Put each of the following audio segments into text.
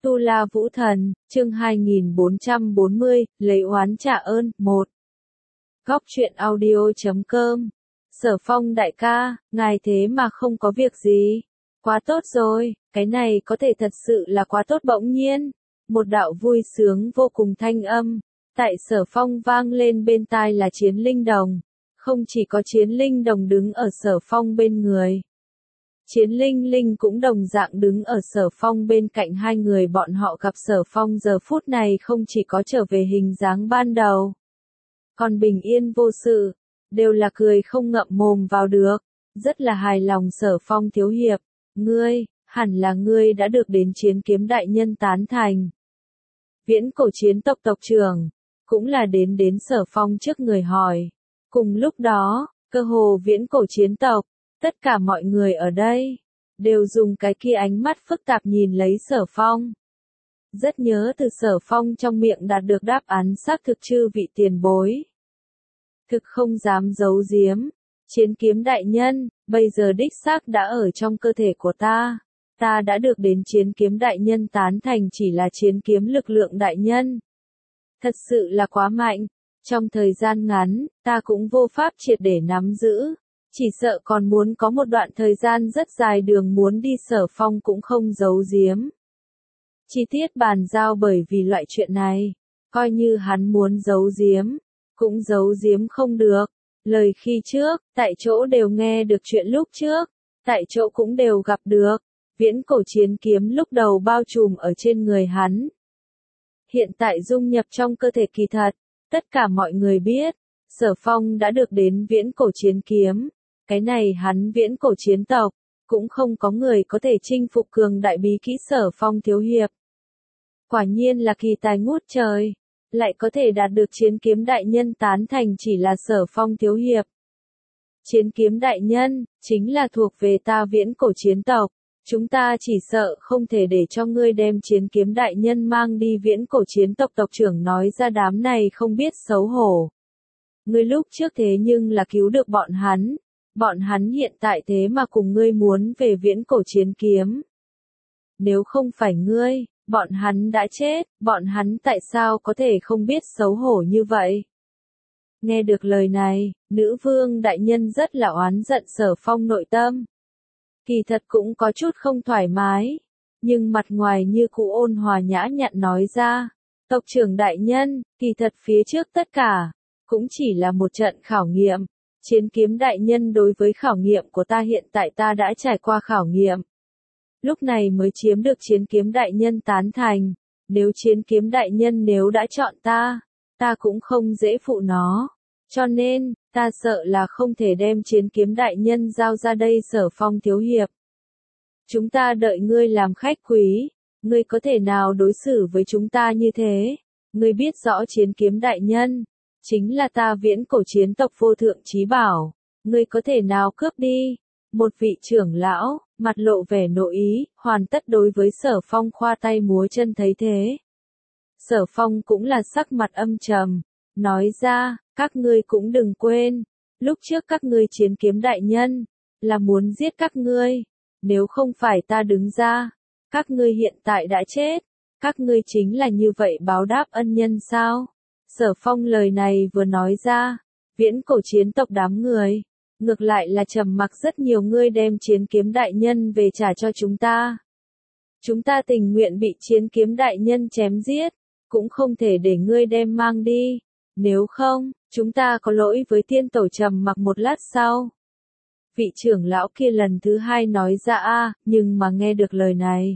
Tu La Vũ Thần, chương 2440, lấy oán trả ơn, 1. Góc truyện audio.com. Sở Phong đại ca, ngài thế mà không có việc gì. Quá tốt rồi, cái này có thể thật sự là quá tốt. Bỗng nhiên, một đạo vui sướng vô cùng thanh âm, tại Sở Phong vang lên bên tai là Chiến Linh Đồng. Không chỉ có Chiến Linh Đồng đứng ở Sở Phong bên người. Chiến Linh Linh cũng đồng dạng đứng ở Sở Phong bên cạnh. Hai người bọn họ gặp Sở Phong giờ phút này không chỉ có trở về hình dáng ban đầu, còn bình yên vô sự, đều là cười không ngậm mồm vào được, rất là hài lòng. Sở Phong thiếu hiệp, ngươi, hẳn là ngươi đã được đến Chiến Kiếm đại nhân tán thành. Viễn Cổ chiến tộc tộc trưởng, cũng là đến Sở Phong trước người hỏi. Cùng lúc đó, cơ hồ Viễn Cổ chiến tộc, tất cả mọi người ở đây, đều dùng cái kia ánh mắt phức tạp nhìn lấy Sở Phong. Rất nhớ từ Sở Phong trong miệng đạt được đáp án xác thực. Chư vị tiền bối, thực không dám giấu giếm, Chiến Kiếm đại nhân, bây giờ đích xác đã ở trong cơ thể của ta. Ta đã được đến Chiến Kiếm đại nhân tán thành. Chỉ là Chiến Kiếm lực lượng đại nhân thật sự là quá mạnh, trong thời gian ngắn, ta cũng vô pháp triệt để nắm giữ. Chỉ sợ còn muốn có một đoạn thời gian rất dài đường muốn đi. Sở Phong cũng không giấu giếm chi tiết bàn giao, bởi vì loại chuyện này, coi như hắn muốn giấu giếm, cũng giấu giếm không được. Lời khi trước, tại chỗ đều nghe được chuyện lúc trước, tại chỗ cũng đều gặp được. Viễn Cổ chiến kiếm lúc đầu bao trùm ở trên người hắn, hiện tại dung nhập trong cơ thể. Kỳ thật, tất cả mọi người biết, Sở Phong đã được đến Viễn Cổ chiến kiếm. Cái này hắn Viễn Cổ chiến tộc, cũng không có người có thể chinh phục cường đại bí kỹ. Sở Phong thiếu hiệp, quả nhiên là kỳ tài ngút trời, lại có thể đạt được Chiến Kiếm đại nhân tán thành. Chỉ là Sở Phong thiếu hiệp, Chiến Kiếm đại nhân, chính là thuộc về ta Viễn Cổ chiến tộc. Chúng ta chỉ sợ không thể để cho ngươi đem Chiến Kiếm đại nhân mang đi. Viễn Cổ chiến tộc tộc trưởng nói ra. Đám này không biết xấu hổ. Ngươi lúc trước thế nhưng là cứu được bọn hắn. Bọn hắn hiện tại thế mà cùng ngươi muốn về Viễn Cổ chiến kiếm. Nếu không phải ngươi, bọn hắn đã chết. Bọn hắn tại sao có thể không biết xấu hổ như vậy? Nghe được lời này, nữ vương đại nhân rất là oán giận. Sở Phong nội tâm kỳ thật cũng có chút không thoải mái, nhưng mặt ngoài như cũ ôn hòa nhã nhặn nói ra. Tộc trưởng đại nhân, kỳ thật phía trước tất cả, cũng chỉ là một trận khảo nghiệm. Chiến Kiếm đại nhân đối với khảo nghiệm của ta, hiện tại ta đã trải qua khảo nghiệm. Lúc này mới chiếm được Chiến Kiếm đại nhân tán thành. Nếu Chiến Kiếm đại nhân nếu đã chọn ta, ta cũng không dễ phụ nó. Cho nên, ta sợ là không thể đem Chiến Kiếm đại nhân giao ra đây. Sở Phong thiếu hiệp, chúng ta đợi ngươi làm khách quý, ngươi có thể nào đối xử với chúng ta như thế? Ngươi biết rõ Chiến Kiếm đại nhân chính là ta Viễn Cổ chiến tộc vô thượng chí bảo, ngươi có thể nào cướp đi? Một vị trưởng lão, mặt lộ vẻ nội ý, hoàn tất đối với Sở Phong khoa tay múa chân. Thấy thế, Sở Phong cũng là sắc mặt âm trầm, nói ra, các ngươi cũng đừng quên, lúc trước các ngươi Chiến Kiếm đại nhân là muốn giết các ngươi, nếu không phải ta đứng ra, các ngươi hiện tại đã chết. Các ngươi chính là như vậy báo đáp ân nhân sao? Sở Phong lời này vừa nói ra, Viễn Cổ chiến tộc đám người, ngược lại là trầm mặc rất nhiều. Ngươi đem Chiến Kiếm đại nhân về trả cho chúng ta. Chúng ta tình nguyện bị Chiến Kiếm đại nhân chém giết, cũng không thể để ngươi đem mang đi. Nếu không, chúng ta có lỗi với tiên tổ. Trầm mặc một lát sau, vị trưởng lão kia lần thứ hai nói ra. Nhưng mà nghe được lời này,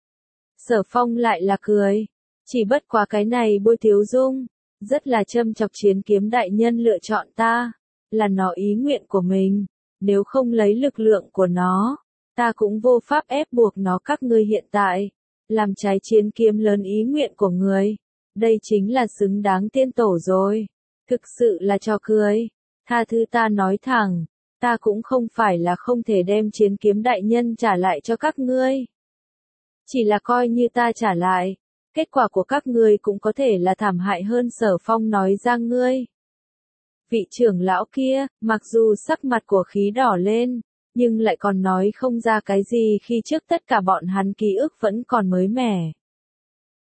Sở Phong lại là cười. Chỉ bất quá cái này Bôi Thiếu Dung rất là châm chọc. Chiến Kiếm đại nhân lựa chọn ta, là nó ý nguyện của mình. Nếu không lấy lực lượng của nó, ta cũng vô pháp ép buộc nó. Các ngươi hiện tại làm trái Chiến Kiếm lớn ý nguyện của người, đây chính là xứng đáng tiên tổ rồi. Thực sự là trò cười. Tha thứ ta nói thẳng, ta cũng không phải là không thể đem Chiến Kiếm đại nhân trả lại cho các ngươi. Chỉ là coi như ta trả lại, kết quả của các ngươi cũng có thể là thảm hại hơn. Sở Phong nói ra. Ngươi, vị trưởng lão kia, mặc dù sắc mặt của khí đỏ lên, nhưng lại còn nói không ra cái gì. Khi trước tất cả bọn hắn ký ức vẫn còn mới mẻ.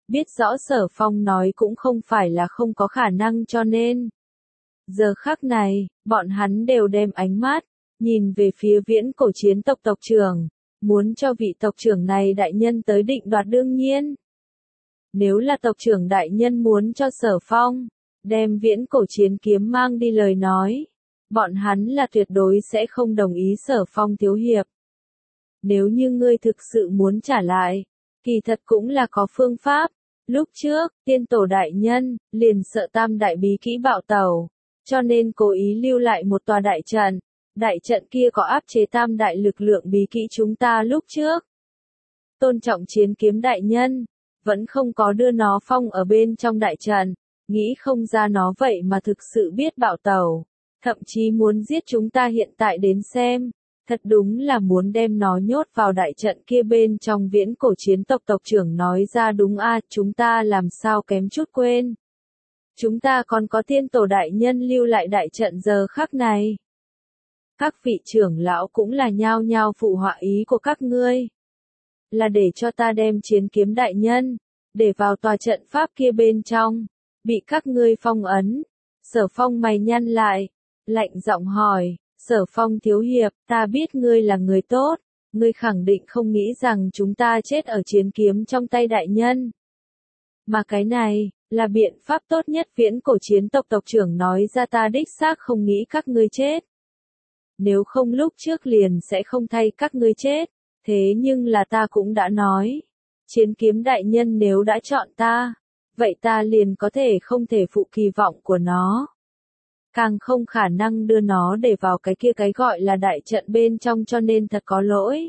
biết rõ Sở Phong nói cũng không phải là không có khả năng cho nên. Giờ khắc này, bọn hắn đều đem ánh mắt, nhìn về phía viễn cổ chiến tộc tộc trưởng, muốn cho vị tộc trưởng này đại nhân tới định đoạt đương nhiên. Nếu là tộc trưởng đại nhân muốn cho Sở Phong, đem viễn cổ chiến kiếm mang đi lời nói, bọn hắn là tuyệt đối sẽ không đồng ý Sở Phong thiếu hiệp. Nếu như ngươi thực sự muốn trả lại, kỳ thật cũng là có phương pháp. Lúc trước, tiên tổ đại nhân, liền sợ tam đại bí kỹ bạo tẩu, cho nên cố ý lưu lại một tòa đại trận. Đại trận kia có áp chế tam đại lực lượng bí kỹ chúng ta lúc trước. Tôn trọng chiến kiếm đại nhân, vẫn không có đưa nó phong ở bên trong đại trận, nghĩ không ra nó vậy mà thực sự biết bạo tẩu, thậm chí muốn giết chúng ta hiện tại đến xem. Thật đúng là muốn đem nó nhốt vào đại trận kia bên trong viễn cổ chiến tộc tộc trưởng nói ra đúng chúng ta làm sao kém chút quên. Chúng ta còn có tiên tổ đại nhân lưu lại đại trận giờ khắc này. Các vị trưởng lão cũng là nhao nhao phụ họa ý của các ngươi. Là để cho ta đem chiến kiếm đại nhân, để vào tòa trận pháp kia bên trong, bị các ngươi phong ấn. Sở Phong mày nhăn lại, lạnh giọng hỏi. Sở Phong thiếu hiệp, ta biết ngươi là người tốt, ngươi khẳng định không nghĩ rằng chúng ta chết ở chiến kiếm trong tay đại nhân. Mà cái này, là biện pháp tốt nhất viễn cổ chiến tộc tộc trưởng nói ra ta đích xác không nghĩ các ngươi chết. Nếu không lúc trước liền sẽ không thay các ngươi chết, thế nhưng là ta cũng đã nói. Chiến kiếm đại nhân nếu đã chọn ta, vậy ta liền có thể không thể phụ kỳ vọng của nó. Càng không khả năng đưa nó để vào cái gọi là đại trận bên trong cho nên thật có lỗi.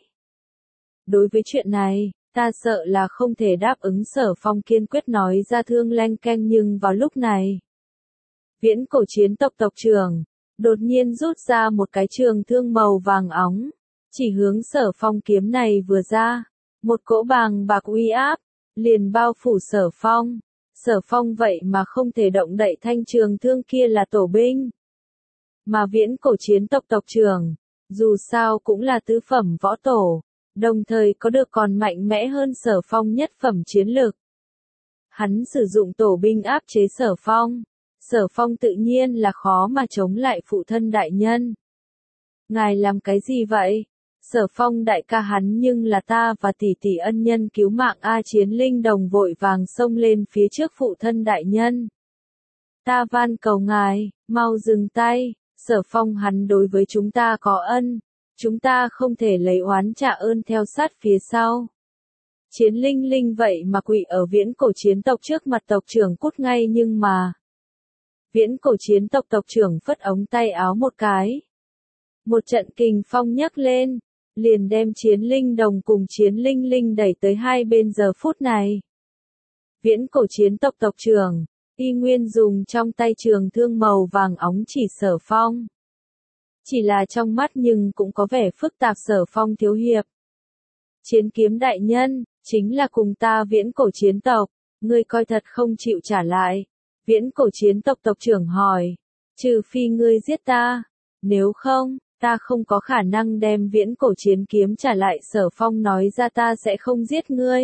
Đối với chuyện này, ta sợ là không thể đáp ứng. Sở Phong kiên quyết nói ra thương leng keng nhưng vào lúc này. Viễn cổ chiến tộc tộc trưởng, đột nhiên rút ra một cái trường thương màu vàng óng, chỉ hướng Sở Phong kiếm này vừa ra, một cỗ bàng bạc uy áp, liền bao phủ Sở Phong. Sở Phong vậy mà không thể động đậy thanh trường thương kia là tổ binh. Mà viễn cổ chiến tộc tộc trưởng, dù sao cũng là tứ phẩm võ tổ, đồng thời có được còn mạnh mẽ hơn Sở Phong nhất phẩm chiến lực. Hắn sử dụng tổ binh áp chế Sở Phong. Sở Phong tự nhiên là khó mà chống lại phụ thân đại nhân. Ngài làm cái gì vậy? Sở Phong đại ca hắn nhưng là ta và tỷ tỷ ân nhân cứu mạng Chiến Linh Đồng vội vàng xông lên phía trước phụ thân đại nhân. Ta van cầu ngài, mau dừng tay, Sở Phong hắn đối với chúng ta có ân, chúng ta không thể lấy oán trả ơn theo sát phía sau. Chiến Linh Linh vậy mà quỵ ở viễn cổ chiến tộc trước mặt tộc trưởng cút ngay nhưng mà. Viễn cổ chiến tộc tộc trưởng phất ống tay áo một cái. Một trận kình phong nhấc lên, liền đem Chiến Linh Đồng cùng Chiến Linh Linh đẩy tới hai bên giờ phút này. Viễn cổ chiến tộc tộc trưởng, y nguyên dùng trong tay trường thương màu vàng óng chỉ Sở Phong. Chỉ là trong mắt nhưng cũng có vẻ phức tạp. Sở Phong thiếu hiệp. Chiến kiếm đại nhân, chính là cùng ta viễn cổ chiến tộc, ngươi coi thật không chịu trả lại. Viễn cổ chiến tộc tộc trưởng hỏi, trừ phi ngươi giết ta, nếu không, ta không có khả năng đem viễn cổ chiến kiếm trả lại. Sở Phong nói ra ta sẽ không giết ngươi.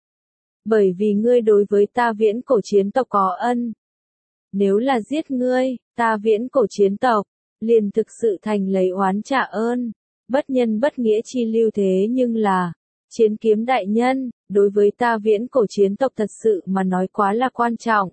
Bởi vì ngươi đối với ta viễn cổ chiến tộc có ân. Nếu là giết ngươi, ta viễn cổ chiến tộc, liền thực sự thành lấy oán trả ơn. Bất nhân bất nghĩa chi lưu thế nhưng là, chiến kiếm đại nhân, đối với ta viễn cổ chiến tộc thật sự mà nói quá là quan trọng.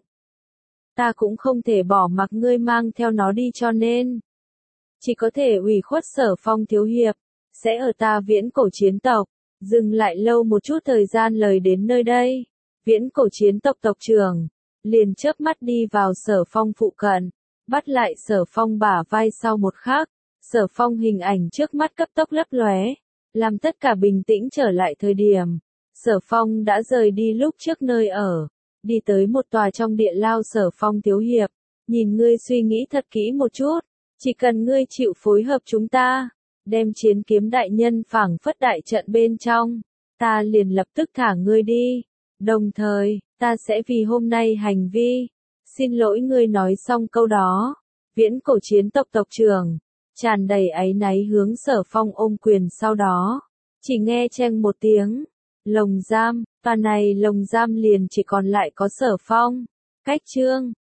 Ta cũng không thể bỏ mặc ngươi mang theo nó đi cho nên. Chỉ có thể ủy khuất Sở Phong thiếu hiệp, sẽ ở ta viễn cổ chiến tộc, dừng lại lâu một chút thời gian lời đến nơi đây. Viễn cổ chiến tộc tộc trưởng, liền chớp mắt đi vào Sở Phong phụ cận, bắt lại Sở Phong bả vai sau một khắc. Sở Phong hình ảnh trước mắt cấp tốc lấp lóe, làm tất cả bình tĩnh trở lại thời điểm. Sở Phong đã rời đi lúc trước nơi ở, đi tới một tòa trong địa lao. Sở Phong thiếu hiệp, nhìn ngươi suy nghĩ thật kỹ một chút, chỉ cần ngươi chịu phối hợp chúng ta, đem chiến kiếm đại nhân phảng phất đại trận bên trong, ta liền lập tức thả ngươi đi, đồng thời, ta sẽ vì hôm nay hành vi, xin lỗi. Ngươi nói xong câu đó, viễn cổ chiến tộc tộc trưởng, tràn đầy áy náy hướng Sở Phong ôm quyền sau đó, chỉ nghe cheng một tiếng, Lồng giam, và này lồng giam liền chỉ còn lại có Sở Phong. Cách chương